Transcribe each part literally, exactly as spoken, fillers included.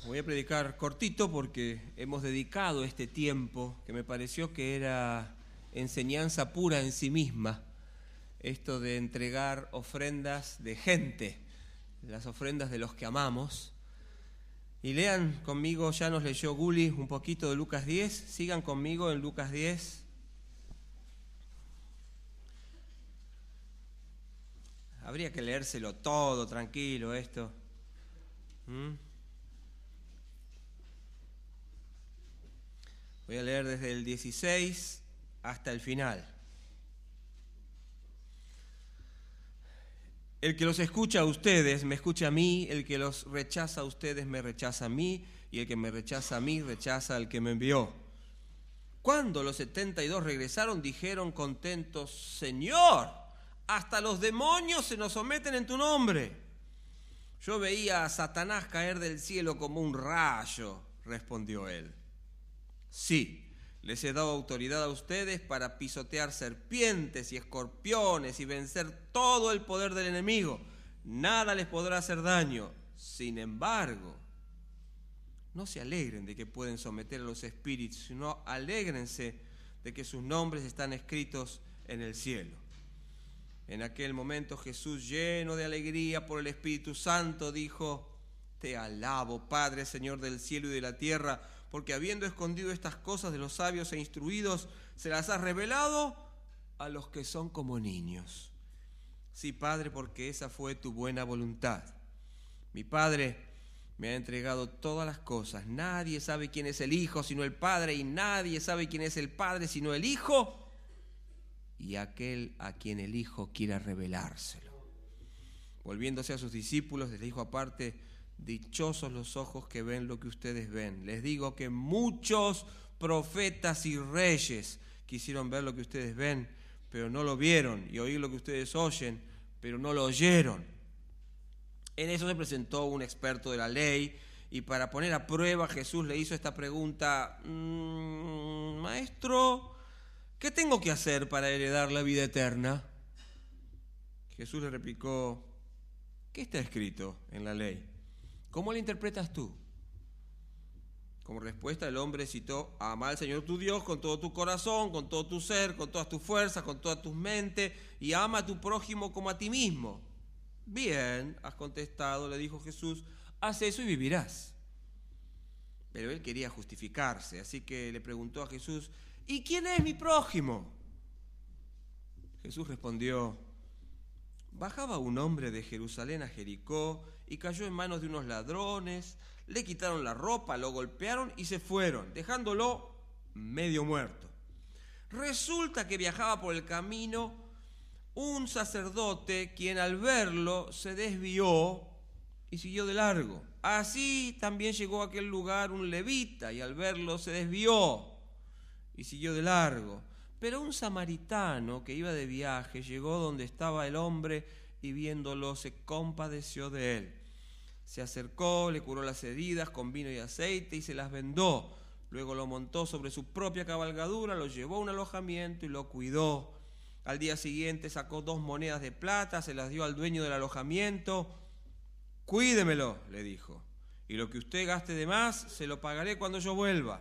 Voy a predicar cortito porque hemos dedicado este tiempo que me pareció que era enseñanza pura en sí misma, esto de entregar ofrendas de gente, las ofrendas de los que amamos. Y lean conmigo, ya nos leyó Guli un poquito de Lucas diez, sigan conmigo en Lucas diez. Habría que leérselo todo, tranquilo, esto. ¿Mm? Voy a leer desde el dieciséis hasta el final. El que los escucha a ustedes me escucha a mí, el que los rechaza a ustedes me rechaza a mí, y el que me rechaza a mí rechaza al que me envió. Cuando los setenta y dos regresaron, dijeron contentos: Señor, hasta los demonios se nos someten en tu nombre. Yo veía a Satanás caer del cielo como un rayo, respondió él. Sí, les he dado autoridad a ustedes para pisotear serpientes y escorpiones y vencer todo el poder del enemigo. Nada les podrá hacer daño. Sin embargo, no se alegren de que pueden someter a los espíritus, sino alégrense de que sus nombres están escritos en el cielo. En aquel momento Jesús, lleno de alegría por el Espíritu Santo, dijo: Te alabo, Padre, Señor del cielo y de la tierra, porque habiendo escondido estas cosas de los sabios e instruidos, se las has revelado a los que son como niños. Sí, Padre, porque esa fue tu buena voluntad. Mi Padre me ha entregado todas las cosas. Nadie sabe quién es el Hijo sino el Padre, y nadie sabe quién es el Padre sino el Hijo y aquel a quien el Hijo quiera revelárselo. Volviéndose a sus discípulos, les dijo aparte: Dichosos los ojos que ven lo que ustedes ven. Les digo que muchos profetas y reyes quisieron ver lo que ustedes ven, pero no lo vieron, y oír lo que ustedes oyen, pero no lo oyeron. En eso se presentó un experto de la ley, y para poner a prueba Jesús le hizo esta pregunta: mmm, Maestro, ¿qué tengo que hacer para heredar la vida eterna? Jesús le replicó: ¿Qué está escrito en la ley? ¿Cómo la interpretas tú? Como respuesta, el hombre citó: Ama al Señor tu Dios con todo tu corazón, con todo tu ser, con todas tus fuerzas, con toda tu mente, y ama a tu prójimo como a ti mismo. Bien, has contestado, le dijo Jesús, haz eso y vivirás. Pero él quería justificarse, así que le preguntó a Jesús: ¿Y quién es mi prójimo? Jesús respondió: Bajaba un hombre de Jerusalén a Jericó y cayó en manos de unos ladrones, le quitaron la ropa, lo golpearon y se fueron, dejándolo medio muerto. Resulta que viajaba por el camino un sacerdote, quien al verlo se desvió y siguió de largo. Así también llegó a aquel lugar un levita y al verlo se desvió y siguió de largo. Pero un samaritano que iba de viaje llegó donde estaba el hombre y viéndolo se compadeció de él. Se acercó, le curó las heridas con vino y aceite y se las vendó. Luego lo montó sobre su propia cabalgadura, lo llevó a un alojamiento y lo cuidó. Al día siguiente sacó dos monedas de plata, se las dio al dueño del alojamiento. Cuídemelo, le dijo, y lo que usted gaste de más se lo pagaré cuando yo vuelva.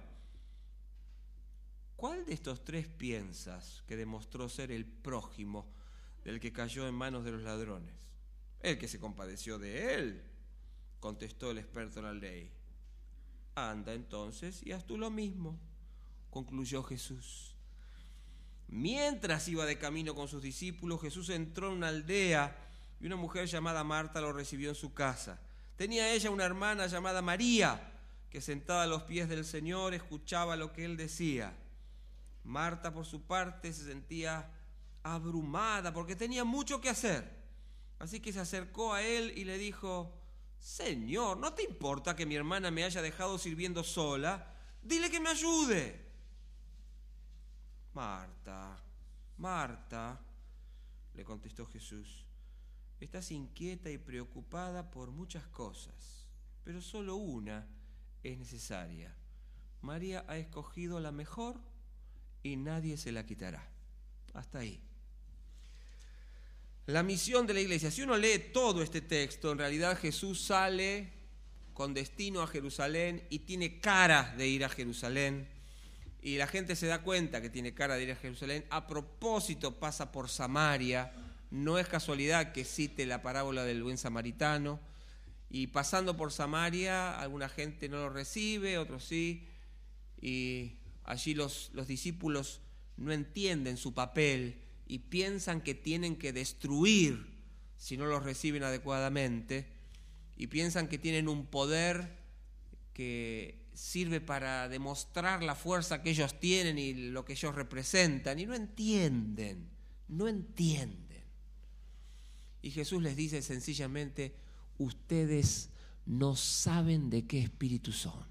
¿Cuál de estos tres piensas que demostró ser el prójimo del que cayó en manos de los ladrones? El que se compadeció de él, contestó el experto en la ley. Anda entonces y haz tú lo mismo, concluyó Jesús. Mientras iba de camino con sus discípulos, Jesús entró en una aldea y una mujer llamada Marta lo recibió en su casa. Tenía ella una hermana llamada María, que sentada a los pies del Señor escuchaba lo que él decía. Marta, por su parte, se sentía abrumada porque tenía mucho que hacer. Así que se acercó a él y le dijo: Señor, ¿no te importa que mi hermana me haya dejado sirviendo sola? Dile que me ayude. Marta, Marta, le contestó Jesús, estás inquieta y preocupada por muchas cosas, pero solo una es necesaria. María ha escogido la mejor y nadie se la quitará. Hasta ahí. La misión de la iglesia. Si uno lee todo este texto, en realidad Jesús sale con destino a Jerusalén y tiene cara de ir a Jerusalén. Y la gente se da cuenta que tiene cara de ir a Jerusalén. A propósito pasa por Samaria. No es casualidad que cite la parábola del buen samaritano. Y pasando por Samaria, alguna gente no lo recibe, otros sí. Y allí los, los discípulos no entienden su papel y piensan que tienen que destruir si no los reciben adecuadamente. Y piensan que tienen un poder que sirve para demostrar la fuerza que ellos tienen y lo que ellos representan. Y no entienden, no entienden. Y Jesús les dice sencillamente: ustedes no saben de qué espíritu son.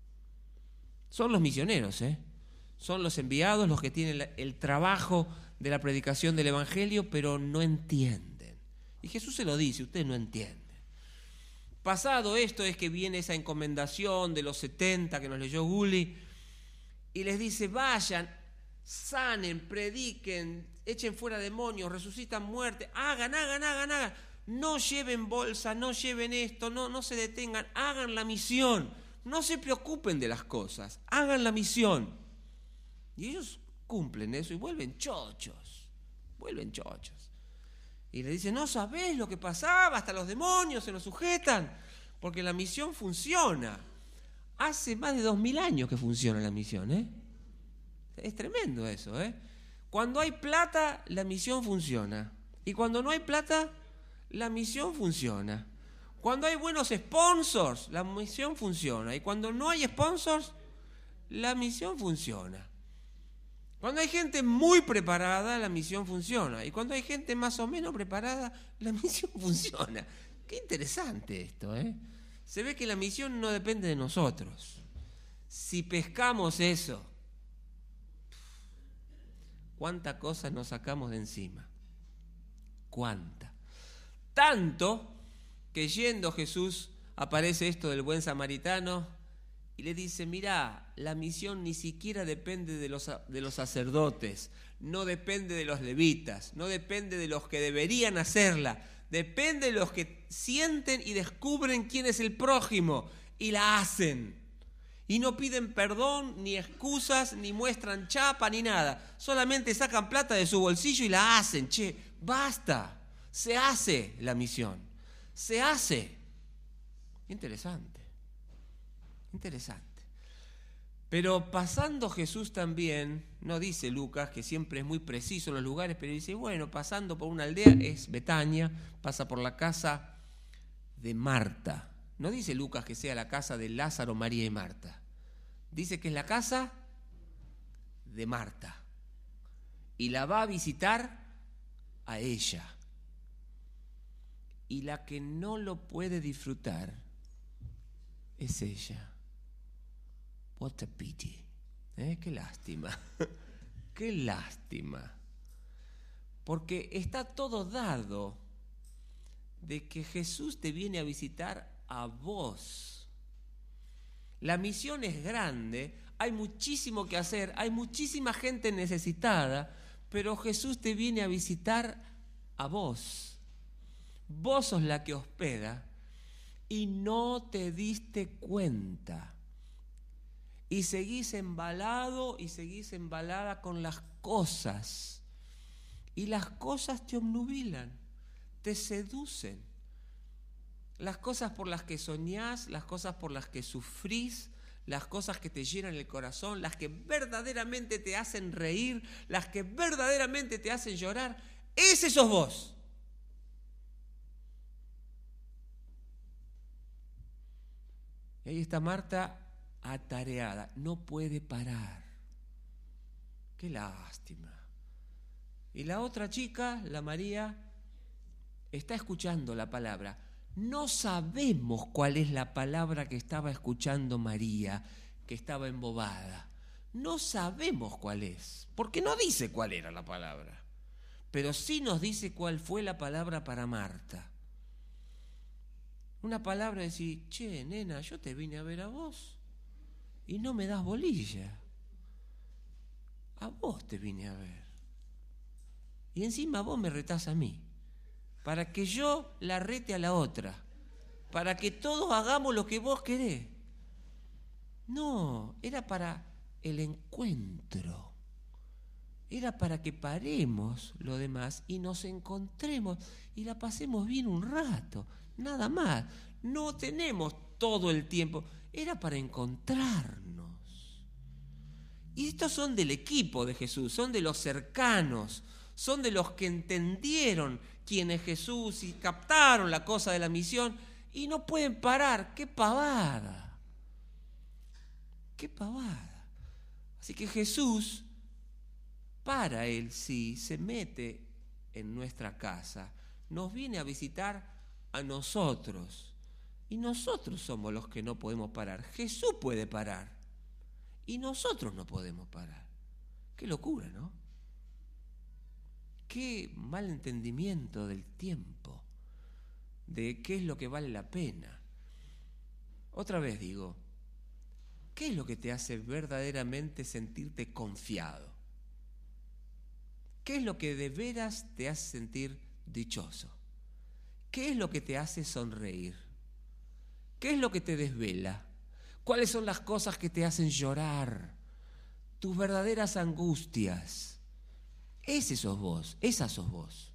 Son los misioneros, ¿eh? Son los enviados, los que tienen el trabajo de la predicación del Evangelio, pero no entienden. Y Jesús se lo dice: ustedes no entienden. Pasado esto es que viene esa encomendación de los setenta que nos leyó Gulli, y les dice: vayan, sanen, prediquen, echen fuera demonios, resucitan muerte, hagan, hagan, hagan, hagan. No lleven bolsa, no lleven esto, no, no se detengan, hagan la misión. No se preocupen de las cosas, hagan la misión. Y ellos cumplen eso y vuelven chochos, vuelven chochos. Y le dicen: no sabés lo que pasaba, hasta los demonios se nos sujetan, porque la misión funciona. Hace más de dos mil años que funciona la misión, ¿eh? Es tremendo eso, ¿eh? Cuando hay plata, la misión funciona. Y cuando no hay plata, la misión funciona. Cuando hay buenos sponsors, la misión funciona. Y cuando no hay sponsors, la misión funciona. Cuando hay gente muy preparada, la misión funciona. Y cuando hay gente más o menos preparada, la misión funciona. Qué interesante esto, ¿eh? Se ve que la misión no depende de nosotros. Si pescamos eso, ¿cuánta cosa nos sacamos de encima? ¿Cuánta? Tanto que yendo Jesús aparece esto del buen samaritano y le dice: mirá, la misión ni siquiera depende de los, de los sacerdotes, no depende de los levitas, no depende de los que deberían hacerla, depende de los que sienten y descubren quién es el prójimo y la hacen. Y no piden perdón, ni excusas, ni muestran chapa, ni nada. Solamente sacan plata de su bolsillo y la hacen. Che, basta, se hace la misión. Se hace. Interesante, interesante. Pero pasando Jesús también, no dice Lucas, que siempre es muy preciso en los lugares, pero dice: bueno, pasando por una aldea, es Betania, pasa por la casa de Marta. No dice Lucas que sea la casa de Lázaro, María y Marta. Dice que es la casa de Marta. Y la va a visitar a ella. Y la que no lo puede disfrutar es ella. What a pity. ¿Eh? Qué lástima. Qué lástima. Porque está todo dado de que Jesús te viene a visitar a vos. La misión es grande, hay muchísimo que hacer, hay muchísima gente necesitada, pero Jesús te viene a visitar a vos. Vos sos la que hospeda y no te diste cuenta. Y seguís embalado y seguís embalada con las cosas. Y las cosas te obnubilan, te seducen. Las cosas por las que soñás, las cosas por las que sufrís, las cosas que te llenan el corazón, las que verdaderamente te hacen reír, las que verdaderamente te hacen llorar, ese sos vos. Y ahí está Marta atareada, no puede parar. Qué lástima. Y la otra chica, la María, está escuchando la palabra. No sabemos cuál es la palabra que estaba escuchando María, que estaba embobada. No sabemos cuál es, porque no dice cuál era la palabra. Pero sí nos dice cuál fue la palabra para Marta. Una palabra de decir: che, nena, yo te vine a ver a vos y no me das bolilla. A vos te vine a ver. Y encima vos me retás a mí, para que yo la rete a la otra. para que todos hagamos lo que vos querés. No, era para el encuentro. Era para que paremos lo demás y nos encontremos y la pasemos bien un rato, nada más. No tenemos todo el tiempo, era para encontrarnos. Y estos son del equipo de Jesús, son de los cercanos, son de los que entendieron quién es Jesús y captaron la cosa de la misión y no pueden parar. ¡Qué pavada! ¡Qué pavada! Así que Jesús, para Él sí, se mete en nuestra casa, nos viene a visitar a nosotros y nosotros somos los que no podemos parar. Jesús puede parar y nosotros no podemos parar. ¡Qué locura!, ¿no? Qué mal entendimiento del tiempo, de qué es lo que vale la pena. Otra vez digo, ¿qué es lo que te hace verdaderamente sentirte confiado? ¿Qué es lo que de veras te hace sentir dichoso? ¿Qué es lo que te hace sonreír? ¿Qué es lo que te desvela? ¿Cuáles son las cosas que te hacen llorar? Tus verdaderas angustias. Ese sos vos, esa sos vos.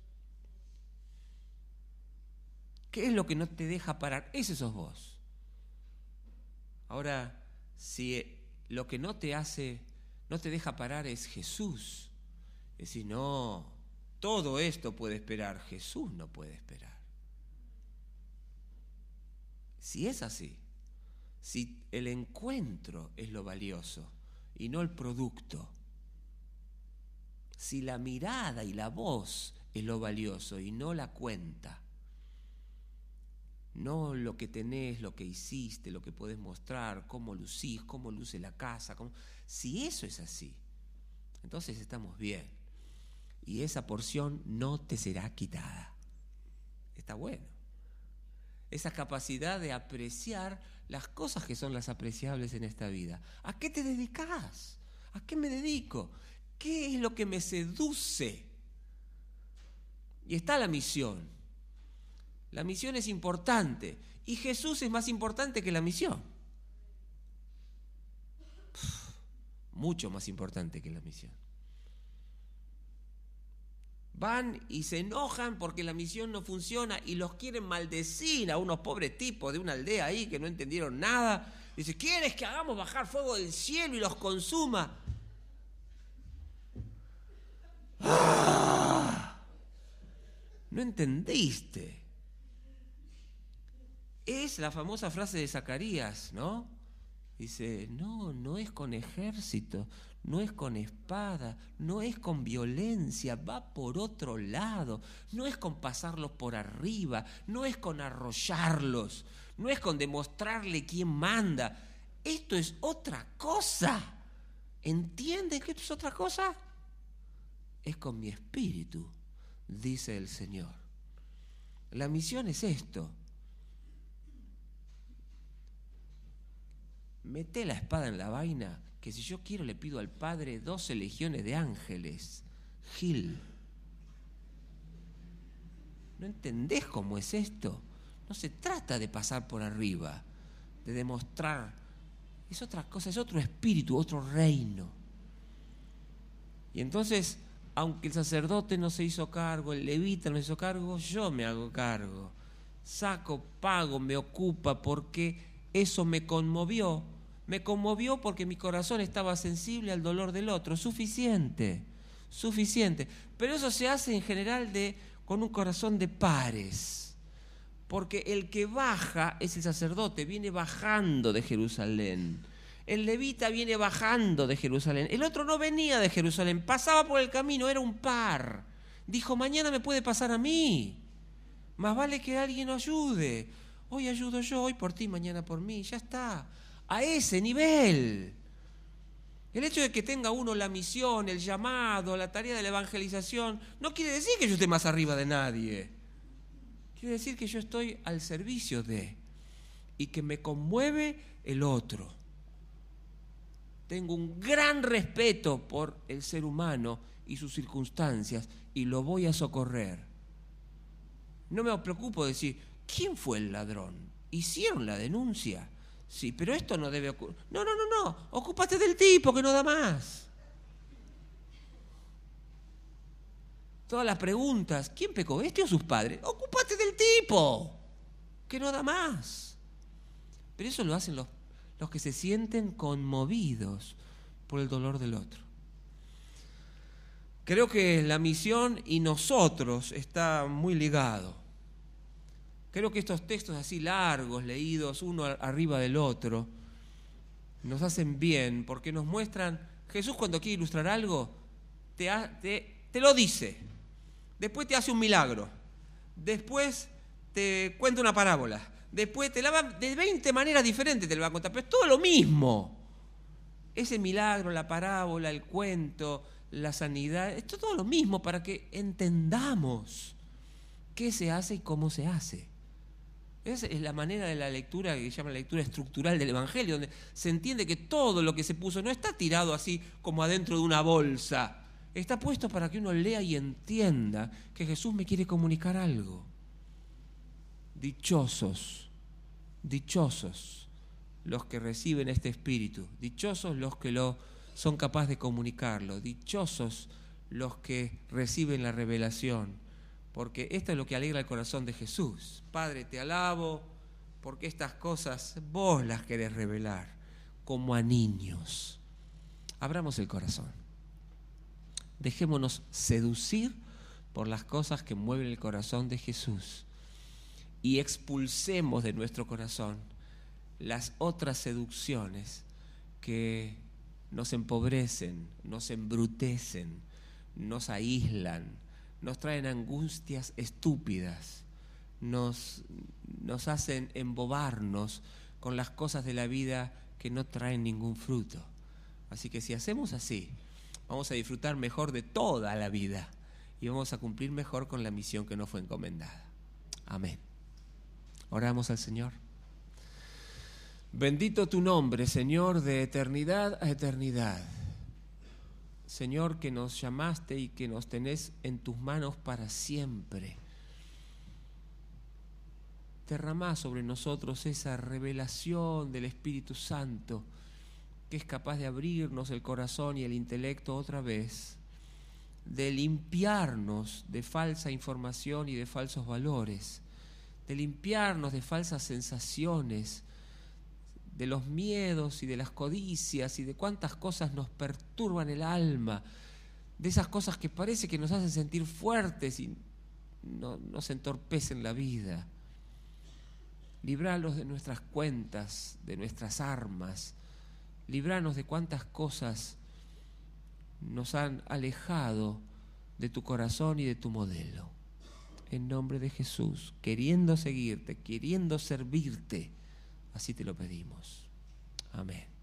¿Qué es lo que no te deja parar? Ese sos vos. Ahora, si lo que no te hace, no te deja parar es Jesús, es decir, no, todo esto puede esperar, Jesús no puede esperar. Si es así, si el encuentro es lo valioso y no el producto, si la mirada y la voz es lo valioso y no la cuenta, no lo que tenés, lo que hiciste, lo que podés mostrar, cómo lucís, cómo luce la casa, cómo... si eso es así, entonces estamos bien y esa porción no te será quitada. Está bueno. Esa capacidad de apreciar las cosas que son las apreciables en esta vida. ¿A qué te dedicás? ¿A qué me dedico? ¿Qué es lo que me seduce? Y está la misión. La misión es importante y Jesús es más importante que la misión. Uf, mucho más importante que la misión. Van y se enojan porque la misión no funciona y los quieren maldecir a unos pobres tipos de una aldea ahí que no entendieron nada. Dice, ¿quieres que hagamos bajar fuego del cielo y los consuma? ¡Ah! No entendiste. Es la famosa frase de Zacarías, ¿no? Dice, no, no es con ejército, no es con espada, no es con violencia, va por otro lado, no es con pasarlos por arriba, no es con arrollarlos, no es con demostrarle quién manda. Esto es otra cosa. ¿Entienden que esto es otra cosa? Es con mi espíritu, dice el Señor. La misión es esto. Mete la espada en la vaina, que si yo quiero le pido al Padre doce legiones de ángeles. Gil. ¿No entendés cómo es esto? No se trata de pasar por arriba, de demostrar. Es otra cosa, es otro espíritu, otro reino. Y entonces, aunque el sacerdote no se hizo cargo, el levita no se hizo cargo, yo me hago cargo. Saco, pago, me ocupa porque eso me conmovió. Me conmovió porque mi corazón estaba sensible al dolor del otro. Suficiente, suficiente. Pero eso se hace en general de, con un corazón de pares. Porque el que baja es el sacerdote, viene bajando de Jerusalén. El levita viene bajando de Jerusalén. El otro no venía de Jerusalén, pasaba por el camino, era un par. Dijo, mañana me puede pasar a mí. Más vale que alguien lo ayude. Hoy ayudo yo, hoy por ti, mañana por mí. Ya está. A ese nivel. El hecho de que tenga uno la misión, el llamado, la tarea de la evangelización, no quiere decir que yo esté más arriba de nadie. Quiere decir que yo estoy al servicio de, y que me conmueve el otro. Tengo un gran respeto por el ser humano y sus circunstancias y lo voy a socorrer. No me preocupo de decir, ¿quién fue el ladrón? hicieron la denuncia. Sí, pero esto no debe ocurrir. No, no, no, no. Ocúpate del tipo que no da más. Todas las preguntas. ¿Quién pecó, este o sus padres? Ocúpate del tipo que no da más. Pero eso lo hacen los, los que se sienten conmovidos por el dolor del otro. Creo que la misión y nosotros está muy ligado. Creo que estos textos así largos, leídos uno arriba del otro, nos hacen bien porque nos muestran, Jesús cuando quiere ilustrar algo, te, ha, te, te lo dice, después te hace un milagro, después te cuenta una parábola, después te la va, de veinte maneras diferentes te lo va a contar, pero es todo lo mismo. Ese milagro, la parábola, el cuento, la sanidad, es todo lo mismo para que entendamos qué se hace y cómo se hace. Esa es la manera de la lectura que se llama la lectura estructural del Evangelio, donde se entiende que todo lo que se puso no está tirado así como adentro de una bolsa. Está puesto para que uno lea y entienda que Jesús me quiere comunicar algo. Dichosos, dichosos los que reciben este espíritu, dichosos los que lo son capaces de comunicarlo, dichosos los que reciben la revelación. Porque esto es lo que alegra el corazón de Jesús. Padre, te alabo porque estas cosas vos las querés revelar como a niños. Abramos el corazón. Dejémonos seducir por las cosas que mueven el corazón de Jesús y expulsemos de nuestro corazón las otras seducciones que nos empobrecen, nos embrutecen, nos aíslan, nos traen angustias estúpidas, nos, nos hacen embobarnos con las cosas de la vida que no traen ningún fruto. Así que si hacemos así, vamos a disfrutar mejor de toda la vida y vamos a cumplir mejor con la misión que nos fue encomendada. Amén. Oramos al Señor. Bendito tu nombre, Señor, de eternidad a eternidad. Señor, que nos llamaste y que nos tenés en tus manos para siempre. Derramá sobre nosotros esa revelación del Espíritu Santo que es capaz de abrirnos el corazón y el intelecto otra vez, de limpiarnos de falsa información y de falsos valores, de limpiarnos de falsas sensaciones, de los miedos y de las codicias y de cuántas cosas nos perturban el alma, de esas cosas que parece que nos hacen sentir fuertes y no, nos entorpecen la vida. Libralos de nuestras cuentas, de nuestras armas, libranos de cuántas cosas nos han alejado de tu corazón y de tu modelo. En nombre de Jesús, queriendo seguirte, queriendo servirte, así te lo pedimos. Amén.